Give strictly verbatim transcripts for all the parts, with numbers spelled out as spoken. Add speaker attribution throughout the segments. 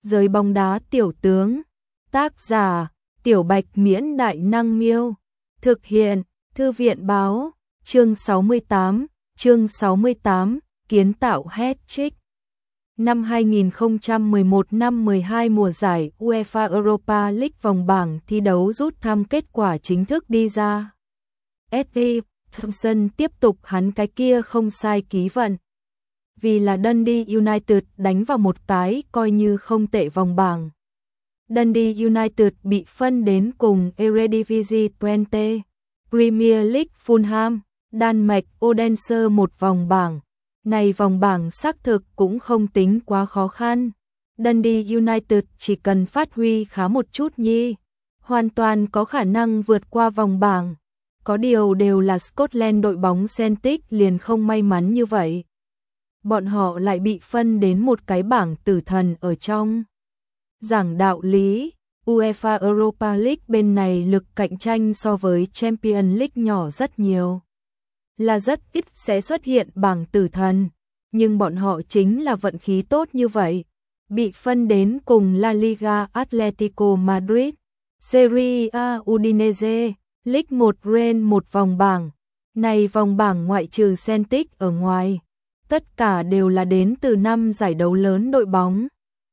Speaker 1: Giới bóng đá tiểu tướng. Tác giả: Tiểu Bạch Miễn Đại Năng Miêu. Thực hiện: Thư viện Báo. Chương sáu mươi tám. Chương sáu mươi tám. Kiến tạo hat-trick. Năm hai nghìn không trăm mười một năm mười hai mùa giải UEFA Europa League vòng bảng thi đấu rút thăm kết quả chính thức đi ra. ét giê Thompson tiếp tục hắn cái kia không sai ký vận. Vì là Dundee United đánh vào một cái coi như không tệ vòng bảng. Dundee United bị phân đến cùng Eredivisie Twente, Premier League Fulham, Đan Mạch Odense một vòng bảng. Này vòng bảng xác thực cũng không tính quá khó khăn. Dundee United chỉ cần phát huy khá một chút nhi, hoàn toàn có khả năng vượt qua vòng bảng. Có điều đều là Scotland, đội bóng Celtic liền không may mắn như vậy. Bọn họ lại bị phân đến một cái bảng tử thần ở trong. Giảng đạo lý, UEFA Europa League bên này lực cạnh tranh so với Champions League nhỏ rất nhiều. Là rất ít sẽ xuất hiện bảng tử thần, nhưng bọn họ chính là vận khí tốt như vậy. Bị phân đến cùng La Liga Atletico Madrid, Serie A Udinese, League một Rennes một vòng bảng. Này vòng bảng ngoại trừ Celtic ở ngoài, tất cả đều là đến từ năm giải đấu lớn đội bóng.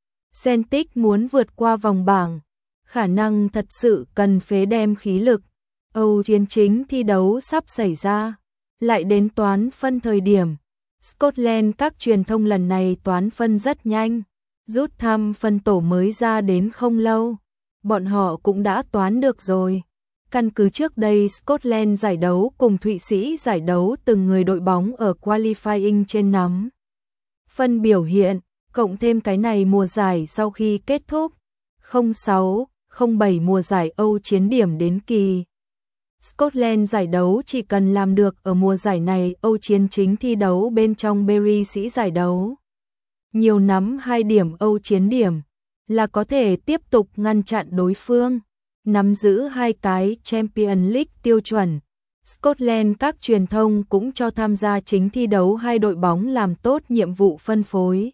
Speaker 1: Celtic muốn vượt qua vòng bảng, khả năng thật sự cần phế đem khí lực. Âu chiến chính thi đấu sắp xảy ra, lại đến toán phân thời điểm. Scotland các truyền thông lần này toán phân rất nhanh, rút thăm phân tổ mới ra đến không lâu, bọn họ cũng đã toán được rồi. Căn cứ trước đây Scotland giải đấu cùng Thụy Sĩ giải đấu từng người đội bóng ở qualifying trên nắm phân biểu hiện, cộng thêm cái này mùa giải sau khi kết thúc, không sáu, không bảy mùa giải Âu chiến điểm đến kỳ. Scotland giải đấu chỉ cần làm được ở mùa giải này Âu chiến chính thi đấu bên trong Berry sĩ giải đấu. Nhiều nắm hai điểm Âu chiến điểm là có thể tiếp tục ngăn chặn đối phương. Nắm giữ hai cái Champions League tiêu chuẩn. Scotland các truyền thông cũng cho tham gia chính thi đấu hai đội bóng làm tốt nhiệm vụ phân phối.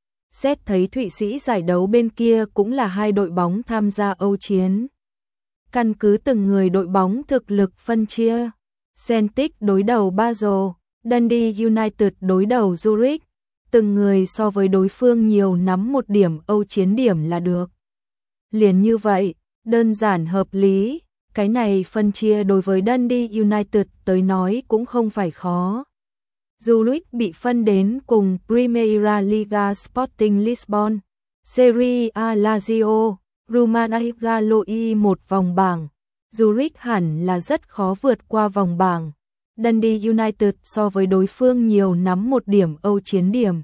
Speaker 1: Xét thấy Thụy Sĩ giải đấu bên kia cũng là hai đội bóng tham gia Âu chiến. Căn cứ từng người đội bóng thực lực phân chia. Celtic đối đầu Basel, Dundee United đối đầu Zurich. Từng người so với đối phương nhiều nắm một điểm Âu chiến điểm là được. Liền như vậy, đơn giản hợp lý, cái này phân chia đối với Dundee United tới nói cũng không phải khó. Zurich bị phân đến cùng Primeira Liga Sporting Lisbon, Serie A Lazio, Romania Galoi một vòng bảng. Zurich hẳn là rất khó vượt qua vòng bảng. Dundee United so với đối phương nhiều nắm một điểm Âu chiến điểm,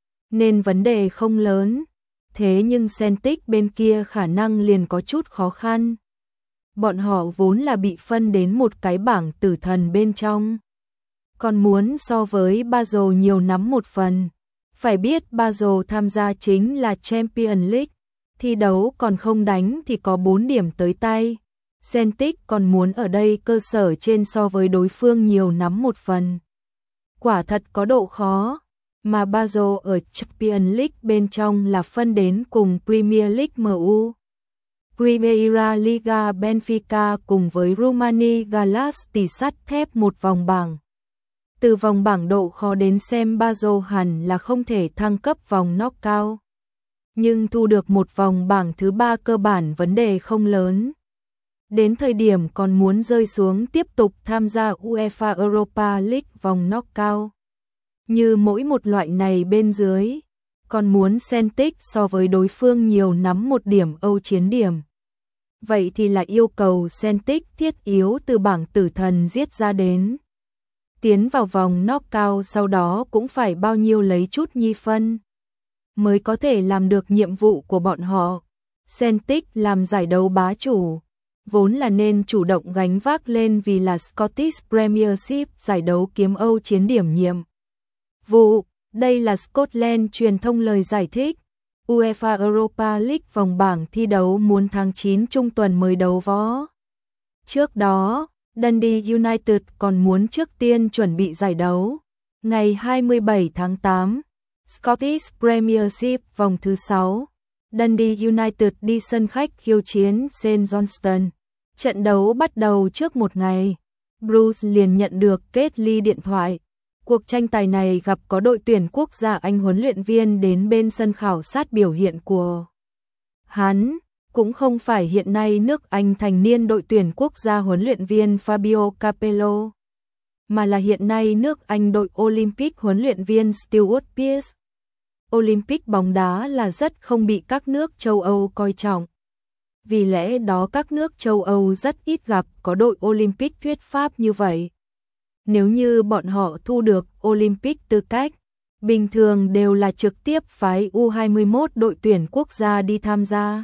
Speaker 1: nên vấn đề không lớn. Thế nhưng Celtic bên kia khả năng liền có chút khó khăn. Bọn họ vốn là bị phân đến một cái bảng tử thần bên trong, còn muốn so với Basel nhiều nắm một phần. Phải biết Basel tham gia chính là Champions League, thi đấu còn không đánh thì có bốn điểm tới tay. Celtic còn muốn ở đây cơ sở trên so với đối phương nhiều nắm một phần. Quả thật có độ khó. Mà Basel ở Champions League bên trong là phân đến cùng Premier League em u, Primeira Liga Benfica cùng với Romani Galas tỷ sắt thép một vòng bảng. Từ vòng bảng độ khó đến xem Basel hẳn là không thể thăng cấp vòng knockout. Nhưng thu được một vòng bảng thứ ba cơ bản vấn đề không lớn. Đến thời điểm còn muốn rơi xuống tiếp tục tham gia UEFA Europa League vòng knockout. Như mỗi một loại này bên dưới, còn muốn Celtic so với đối phương nhiều nắm một điểm Âu chiến điểm. Vậy thì là yêu cầu Celtic thiết yếu từ bảng tử thần giết ra đến. Tiến vào vòng knockout sau đó cũng phải bao nhiêu lấy chút nhi phân, mới có thể làm được nhiệm vụ của bọn họ. Celtic làm giải đấu bá chủ, vốn là nên chủ động gánh vác lên vì là Scottish Premiership giải đấu kiếm Âu chiến điểm nhiệm vụ. Đây là Scotland truyền thông lời giải thích. UEFA Europa League vòng bảng thi đấu muốn tháng chín trung tuần mới đấu võ. Trước đó, Dundee United còn muốn trước tiên chuẩn bị giải đấu. Ngày hai mươi bảy tháng tám, Scottish Premiership vòng thứ sáu. Dundee United đi sân khách khiêu chiến Saint Johnstone. Trận đấu bắt đầu trước một ngày, Bruce liền nhận được kết ly điện thoại. Cuộc tranh tài này gặp có đội tuyển quốc gia Anh, huấn luyện viên đến bên sân khảo sát biểu hiện của hắn. Cũng không phải hiện nay nước Anh thành niên đội tuyển quốc gia huấn luyện viên Fabio Capello, mà là hiện nay nước Anh đội Olympic huấn luyện viên Stuart Pearce. Olympic bóng đá là rất không bị các nước châu Âu coi trọng. Vì lẽ đó các nước châu Âu rất ít gặp có đội Olympic thuyết pháp như vậy. Nếu như bọn họ thu được Olympic tư cách, bình thường đều là trực tiếp phái U hai mươi mốt đội tuyển quốc gia đi tham gia.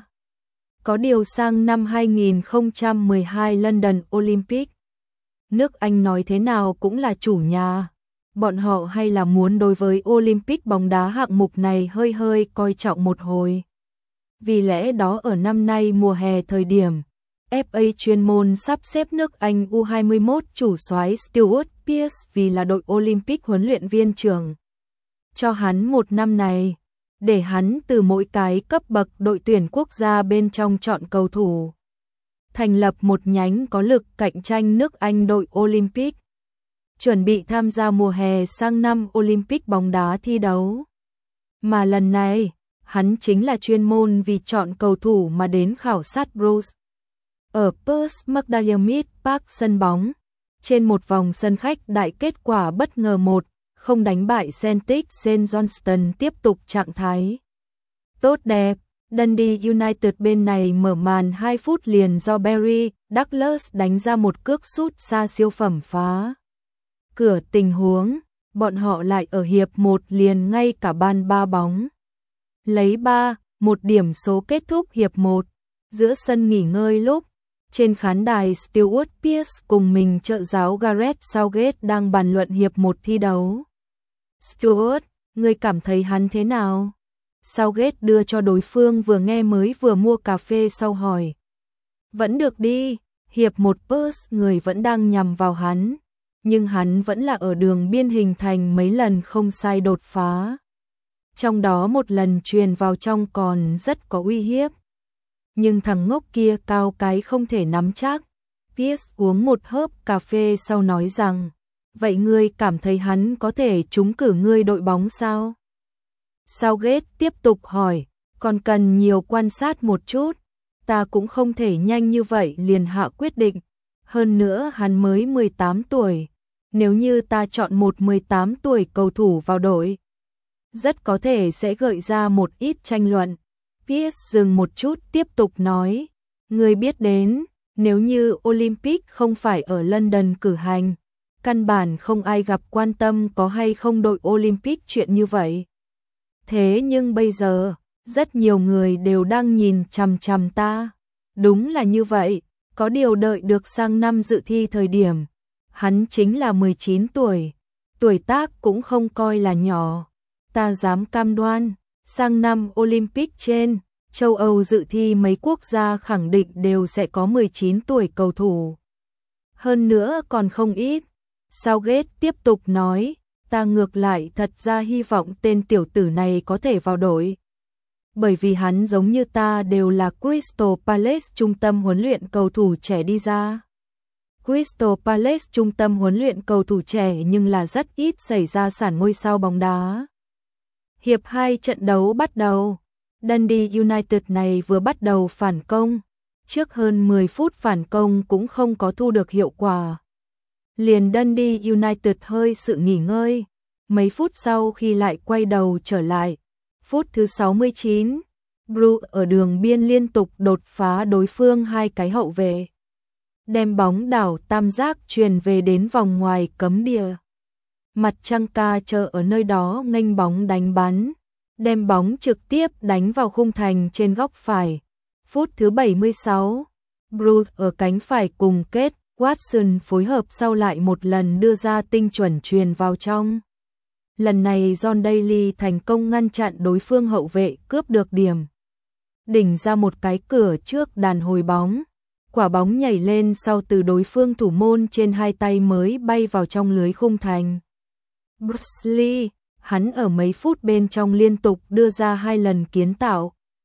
Speaker 1: Có điều sang năm hai nghìn không trăm mười hai London Olympic, nước Anh nói thế nào cũng là chủ nhà. Bọn họ hay là muốn đối với Olympic bóng đá hạng mục này hơi hơi coi trọng một hồi. Vì lẽ đó ở năm nay mùa hè thời điểm, ép a chuyên môn sắp xếp nước Anh U hai mươi mốt chủ soái Stuart Pearce vì là đội Olympic huấn luyện viên trưởng cho hắn một năm này, để hắn từ mỗi cái cấp bậc đội tuyển quốc gia bên trong chọn cầu thủ, thành lập một nhánh có lực cạnh tranh nước Anh đội Olympic, chuẩn bị tham gia mùa hè sang năm Olympic bóng đá thi đấu. Mà lần này, hắn chính là chuyên môn vì chọn cầu thủ mà đến khảo sát Bruce. Ở Perth McDiarmid Park sân bóng, trên một vòng sân khách đại kết quả bất ngờ một không đánh bại Celtic Saint Johnstone tiếp tục trạng thái tốt đẹp. Dundee United bên này mở màn hai phút liền do Barry Douglas đánh ra một cước sút xa siêu phẩm phá cửa tình huống. Bọn họ lại ở hiệp một liền ngay cả ban ba bóng, lấy ba một điểm số kết thúc hiệp một. Giữa sân nghỉ ngơi lúc trên khán đài, Stuart Pearce cùng mình trợ giáo Gareth Southgate đang bàn luận hiệp một thi đấu. Stuart, ngươi cảm thấy hắn thế nào? Southgate đưa cho đối phương vừa nghe mới vừa mua cà phê sau hỏi. Vẫn được đi, hiệp một Pearce người vẫn đang nhằm vào hắn, nhưng hắn vẫn là ở đường biên hình thành mấy lần không sai đột phá. Trong đó một lần truyền vào trong còn rất có uy hiếp. Nhưng thằng ngốc kia cao cái không thể nắm chắc. Pearce uống một hớp cà phê sau nói rằng, vậy ngươi cảm thấy hắn có thể trúng cử ngươi đội bóng sao? Southgate tiếp tục hỏi, còn cần nhiều quan sát một chút, ta cũng không thể nhanh như vậy liền hạ quyết định. Hơn nữa hắn mới mười tám tuổi, nếu như ta chọn một mười tám tuổi cầu thủ vào đội, rất có thể sẽ gợi ra một ít tranh luận. Pearce dừng một chút tiếp tục nói, người biết đến, nếu như Olympic không phải ở London cử hành, căn bản không ai gặp quan tâm có hay không đội Olympic chuyện như vậy. Thế nhưng bây giờ, rất nhiều người đều đang nhìn chằm chằm ta. Đúng là như vậy, có điều đợi được sang năm dự thi thời điểm, hắn chính là mười chín tuổi, tuổi tác cũng không coi là nhỏ. Ta dám cam đoan, sang năm Olympic trên, châu Âu dự thi mấy quốc gia khẳng định đều sẽ có mười chín tuổi cầu thủ. Hơn nữa còn không ít. Southgate tiếp tục nói, ta ngược lại thật ra hy vọng tên tiểu tử này có thể vào đội. Bởi vì hắn giống như ta đều là Crystal Palace trung tâm huấn luyện cầu thủ trẻ đi ra. Crystal Palace trung tâm huấn luyện cầu thủ trẻ nhưng là rất ít xảy ra sản ngôi sao bóng đá. Hiệp hai trận đấu bắt đầu. Dundee United này vừa bắt đầu phản công. Trước hơn mười phút phản công cũng không có thu được hiệu quả. Liền Dundee United hơi sự nghỉ ngơi. Mấy phút sau khi lại quay đầu trở lại. Phút thứ sáu mươi chín, Bruce ở đường biên liên tục đột phá đối phương hai cái hậu vệ. Đem bóng đảo tam giác truyền về đến vòng ngoài cấm địa. Mặt trăng ca chờ ở nơi đó nghênh bóng đánh bắn. Đem bóng trực tiếp đánh vào khung thành trên góc phải. Phút thứ bảy mươi sáu, Bruce ở cánh phải cùng Kết Watson phối hợp sau lại một lần đưa ra tinh chuẩn truyền vào trong. Lần này John Daly thành công ngăn chặn đối phương hậu vệ cướp được điểm. Đỉnh ra một cái cửa trước đàn hồi bóng. Quả bóng nhảy lên sau từ đối phương thủ môn trên hai tay mới bay vào trong lưới khung thành. Bruce Lee, hắn ở mấy phút bên trong liên tục đưa ra hai lần kiến tạo.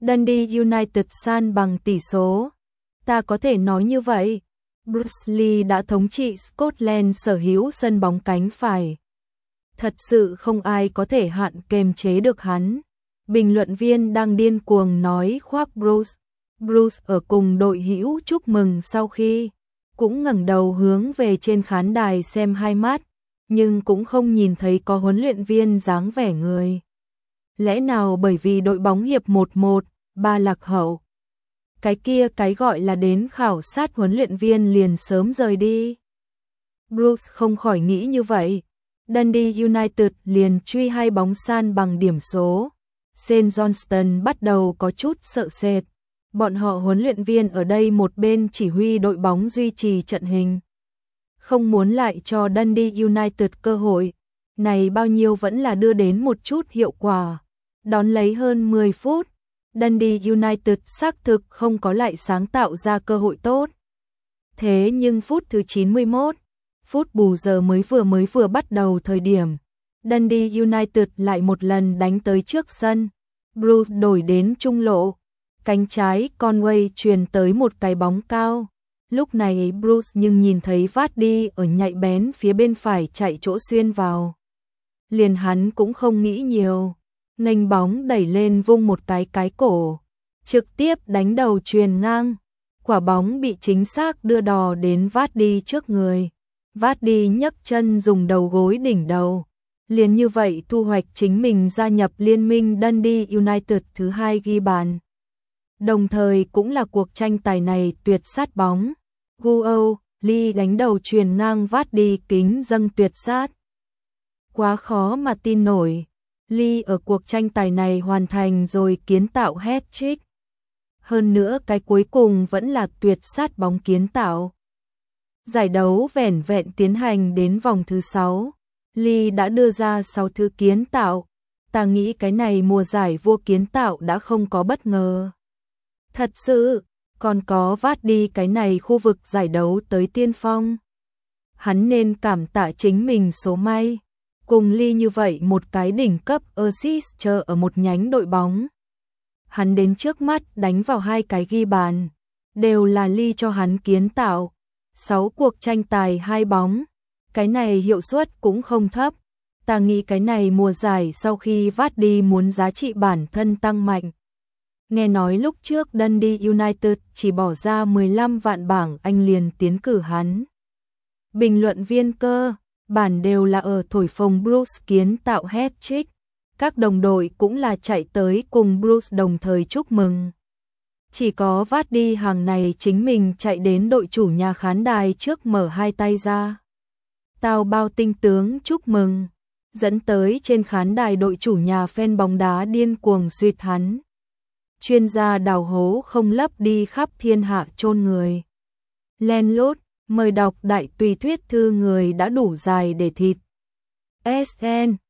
Speaker 1: Dundee United san bằng tỷ số. Ta có thể nói như vậy. Bruce Lee đã thống trị Scotland sở hữu sân bóng cánh phải. Thật sự không ai có thể hạn kềm chế được hắn. Bình luận viên đang điên cuồng nói khoác Bruce. Bruce ở cùng đội hữu chúc mừng sau khi cũng ngẩng đầu hướng về trên khán đài xem hai mắt, nhưng cũng không nhìn thấy có huấn luyện viên dáng vẻ người. Lẽ nào bởi vì đội bóng hiệp một một, ba lạc hậu. Cái kia cái gọi là đến khảo sát huấn luyện viên liền sớm rời đi. Bruce không khỏi nghĩ như vậy. Dundee United liền truy hai bóng san bằng điểm số. Saint Johnstone bắt đầu có chút sợ sệt. Bọn họ huấn luyện viên ở đây một bên chỉ huy đội bóng duy trì trận hình. Không muốn lại cho Dundee United cơ hội. Này bao nhiêu vẫn là đưa đến một chút hiệu quả. Đón lấy hơn mười phút. Dundee United xác thực không có lại sáng tạo ra cơ hội tốt. Thế nhưng phút thứ chín mươi mốt, phút bù giờ mới vừa mới vừa bắt đầu thời điểm, Dundee United lại một lần đánh tới trước sân. Bruce đổi đến trung lộ, cánh trái Conway truyền tới một cái bóng cao. Lúc này Bruce nhưng nhìn thấy Vardy ở nhạy bén phía bên phải chạy chỗ xuyên vào. Liền hắn cũng không nghĩ nhiều, nghênh bóng đẩy lên vung một cái cái cổ, trực tiếp đánh đầu truyền ngang. Quả bóng bị chính xác đưa đò đến Vardy trước người. Vardy nhấc chân dùng đầu gối đỉnh đầu. Liền như vậy thu hoạch chính mình gia nhập liên minh Dundee United thứ hai ghi bàn. Đồng thời cũng là cuộc tranh tài này tuyệt sát bóng. Guo Lee đánh đầu truyền ngang Vardy kính dâng tuyệt sát. Quá khó mà tin nổi. Lee ở cuộc tranh tài này hoàn thành rồi kiến tạo hat-trick. Hơn nữa cái cuối cùng vẫn là tuyệt sát bóng kiến tạo. Giải đấu vẻn vẹn tiến hành đến vòng thứ sáu. Lee đã đưa ra sáu thứ kiến tạo. Ta nghĩ cái này mùa giải vua kiến tạo đã không có bất ngờ. Thật sự, còn có Vardy cái này khu vực giải đấu tới tiên phong. Hắn nên cảm tạ chính mình số may. Cùng Lee như vậy một cái đỉnh cấp assist chờ ở một nhánh đội bóng. Hắn đến trước mắt đánh vào hai cái ghi bàn. Đều là Lee cho hắn kiến tạo. sáu cuộc tranh tài hai bóng. Cái này hiệu suất cũng không thấp. Ta nghĩ cái này mùa giải sau khi Vardy muốn giá trị bản thân tăng mạnh. Nghe nói lúc trước Dundee United chỉ bỏ ra mười lăm vạn bảng Anh liền tiến cử hắn. Bình luận viên cơ bản đều là ở thổi phồng Bruce kiến tạo hat-trick. Các đồng đội cũng là chạy tới cùng Bruce đồng thời chúc mừng. Chỉ có Vardy hàng này chính mình chạy đến đội chủ nhà khán đài trước mở hai tay ra. Tao bao tinh tướng chúc mừng. Dẫn tới trên khán đài đội chủ nhà fan bóng đá điên cuồng suýt hắn. Chuyên gia đào hố không lấp đi khắp thiên hạ chôn người. Len lút, mời đọc đại tùy thuyết thư người đã đủ dài để thịt. ét en